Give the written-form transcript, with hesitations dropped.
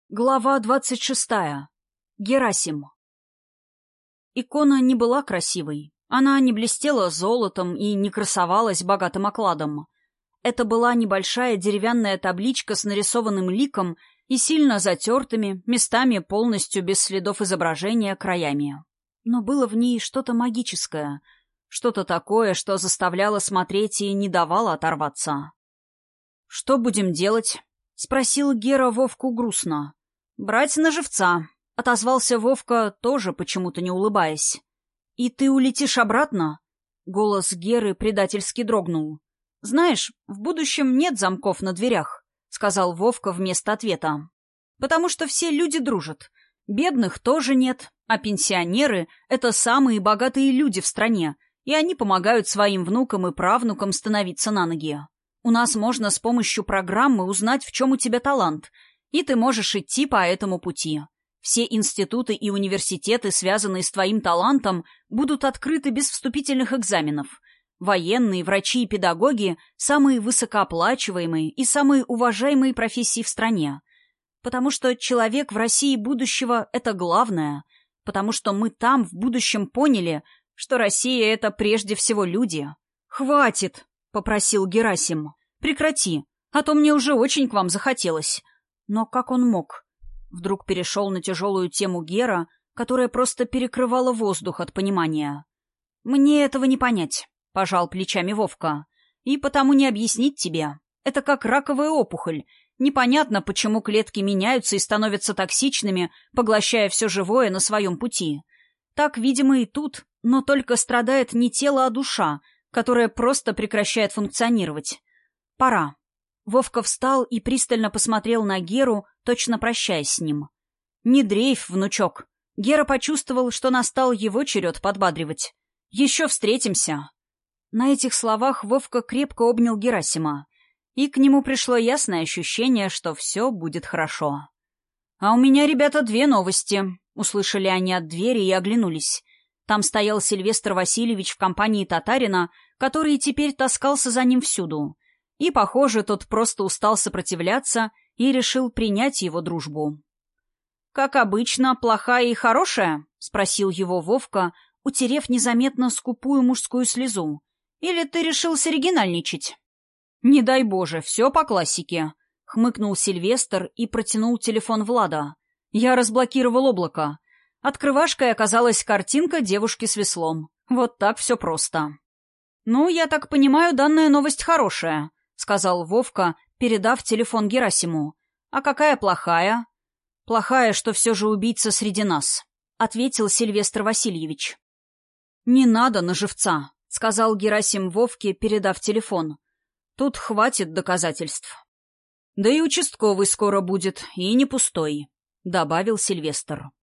Глава 26. Герасим. Икона не была красивой. Она не блестела золотом и не красовалась богатым окладом. Это была небольшая деревянная табличка с нарисованным ликом и сильно затертыми, местами полностью без следов изображения, краями. Но было в ней что-то магическое, что-то такое, что заставляло смотреть и не давало оторваться. «Что будем делать?» — спросил Гера Вовку грустно. «Брать на живца», — отозвался Вовка, тоже почему-то не улыбаясь. «И ты улетишь обратно?» Голос Геры предательски дрогнул. «Знаешь, в будущем нет замков на дверях», — сказал Вовка вместо ответа. «Потому что все люди дружат. Бедных тоже нет, а пенсионеры — это самые богатые люди в стране, и они помогают своим внукам и правнукам становиться на ноги. У нас можно с помощью программы узнать, в чем у тебя талант, и ты можешь идти по этому пути. Все институты и университеты, связанные с твоим талантом, будут открыты без вступительных экзаменов. Военные, врачи и педагоги – самые высокооплачиваемые и самые уважаемые профессии в стране. Потому что человек в России будущего – это главное. Потому что мы там в будущем поняли, что Россия – это прежде всего люди. «Хватит!» – попросил Герасим. «Прекрати, а то мне уже очень к вам захотелось». Но как он мог? Вдруг перешел на тяжелую тему Гера, которая просто перекрывала воздух от понимания. «Мне этого не понять», — пожал плечами Вовка. «И потому не объяснить тебе. Это как раковая опухоль. Непонятно, почему клетки меняются и становятся токсичными, поглощая все живое на своем пути. Так, видимо, и тут, но только страдает не тело, а душа, которая просто прекращает функционировать. Пора». Вовка встал и пристально посмотрел на Геру, точно прощаясь с ним. «Не дрейф, внучок». Гера почувствовал, что настал его черед подбадривать. «Еще встретимся». На этих словах Вовка крепко обнял Герасима, и к нему пришло ясное ощущение, что все будет хорошо. «А у меня, ребята, две новости», — услышали они от двери и оглянулись. Там стоял Сильвестр Васильевич в компании татарина, который теперь таскался за ним всюду. И, похоже, тот просто устал сопротивляться и решил принять его дружбу. «Как обычно, плохая и хорошая?» — спросил его Вовка, утерев незаметно скупую мужскую слезу. «Или ты решил соригинальничать?» «Не дай Боже, все по классике», — хмыкнул Сильвестр и протянул телефон Влада. «Я разблокировал облако. Открывашкой оказалась картинка девушки с веслом. Вот так все просто». «Ну, я так понимаю, данная новость хорошая», — сказал Вовка, передав телефон Герасиму. «А какая плохая?» «Плохая, что все же убийца среди нас», — ответил Сильвестр Васильевич. «Не надо на живца», — сказал Герасим Вовке, передав телефон. «Тут хватит доказательств». «Да и участковый скоро будет, и не пустой», — добавил Сильвестр.